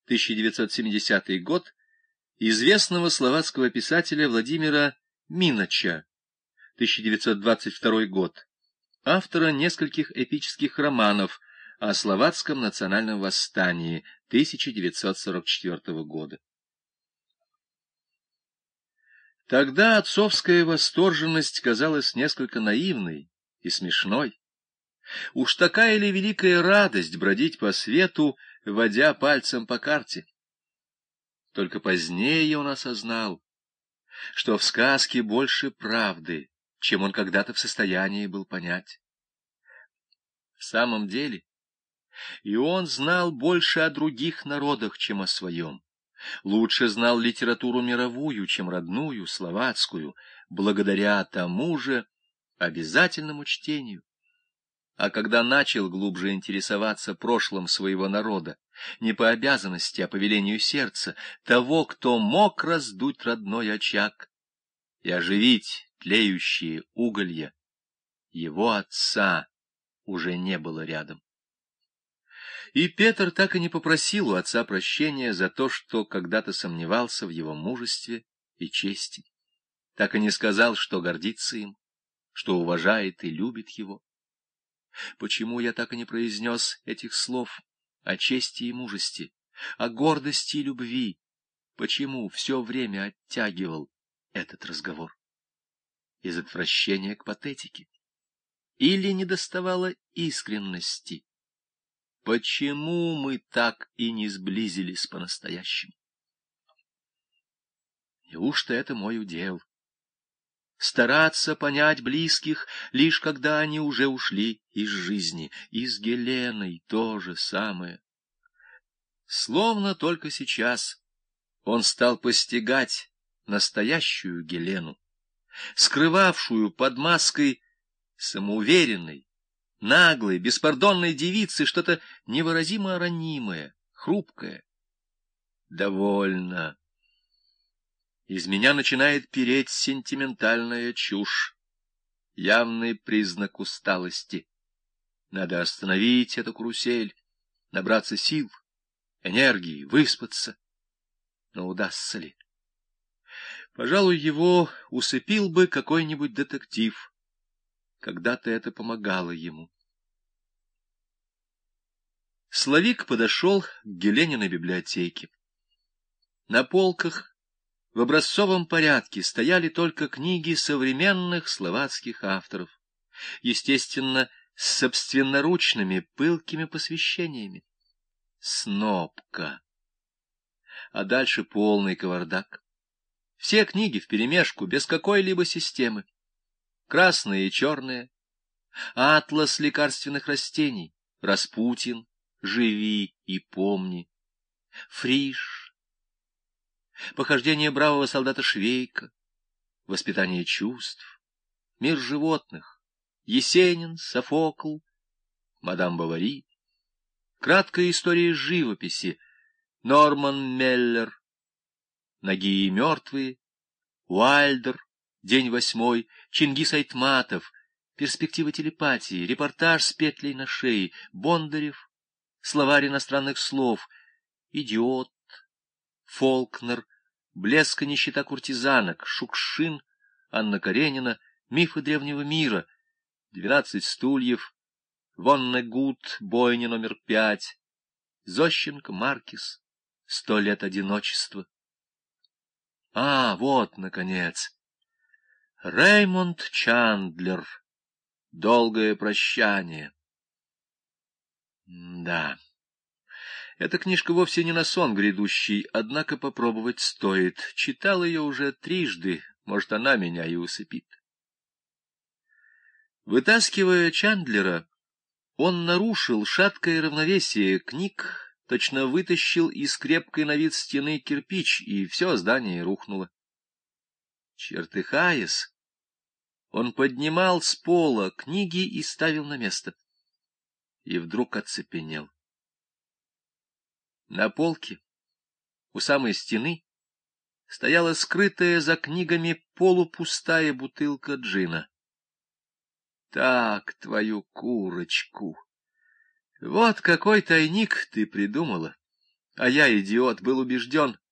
1970 год, известного словацкого писателя Владимира Минача, 1922 год, автора нескольких эпических романов о словацком национальном восстании 1944 года. Тогда отцовская восторженность казалась несколько наивной и смешной. Уж такая ли великая радость бродить по свету, водя пальцем по карте? Только позднее он осознал, что в сказке больше правды, чем он когда-то в состоянии был понять. В самом деле, и он знал больше о других народах, чем о своем. Лучше знал литературу мировую, чем родную, словацкую, благодаря тому же обязательному чтению. А когда начал глубже интересоваться прошлым своего народа, не по обязанности, а по велению сердца, того, кто мог раздуть родной очаг и оживить тлеющие уголья, его отца уже не было рядом. И Петр так и не попросил у отца прощения за то, что когда-то сомневался в его мужестве и чести, так и не сказал, что гордится им, что уважает и любит его. Почему я так и не произнес этих слов о чести и мужестве, о гордости и любви? Почему все время оттягивал этот разговор? Из отвращения к патетике? Или недоставало искренности? Почему мы так и не сблизились по-настоящему? Неужто это мой удел? Стараться понять близких, лишь когда они уже ушли из жизни, и с Геленой то же самое. Словно только сейчас он стал постигать настоящую Гелену, скрывавшую под маской самоуверенной, наглой, беспардонной девицы что-то невыразимо ранимое, хрупкое. Довольно. Из меня начинает переть сентиментальная чушь, явный признак усталости. Надо остановить эту карусель, набраться сил, энергии, выспаться. Но удастся ли? Пожалуй, его усыпил бы какой-нибудь детектив. Когда-то это помогало ему. Славик подошел к Гелениной библиотеке. На полках в образцовом порядке стояли только книги современных словацких авторов, естественно, с собственноручными пылкими посвящениями. Снопка. А дальше полный кавардак. Все книги вперемешку, без какой-либо системы. Красные и черные. Атлас лекарственных растений. Распутин. Живи и помни. Фриш. Похождение бравого солдата Швейка, воспитание чувств, мир животных, Есенин, Софокл, мадам Бовари, краткая история живописи, Норман Меллер, Ноги и мертвые, Уайльдер, День 8, Чингис Айтматов, перспектива телепатии, репортаж с петлей на шее, Бондарев, словарь иностранных слов, Идиот, Фолкнер, Блеск и нищета куртизанок, Шукшин, Анна Каренина, Мифы древнего мира, 12 стульев, Воннегут, Бойня номер 5, Зощенко, Маркис, 100 лет одиночества. А, вот, наконец, Реймонд Чандлер, Долгое прощание. Да. Эта книжка вовсе не на сон грядущий, однако попробовать стоит. Читал ее уже трижды, может, она меня и усыпит. Вытаскивая Чандлера, он нарушил шаткое равновесие книг, точно вытащил из крепкой на вид стены кирпич, и все здание рухнуло. Чертыхаясь, он поднимал с пола книги и ставил на место. И вдруг оцепенел. На полке, у самой стены, стояла скрытая за книгами полупустая бутылка джина. Так, твою курочку! Вот какой тайник ты придумала! А я, идиот, был убежден,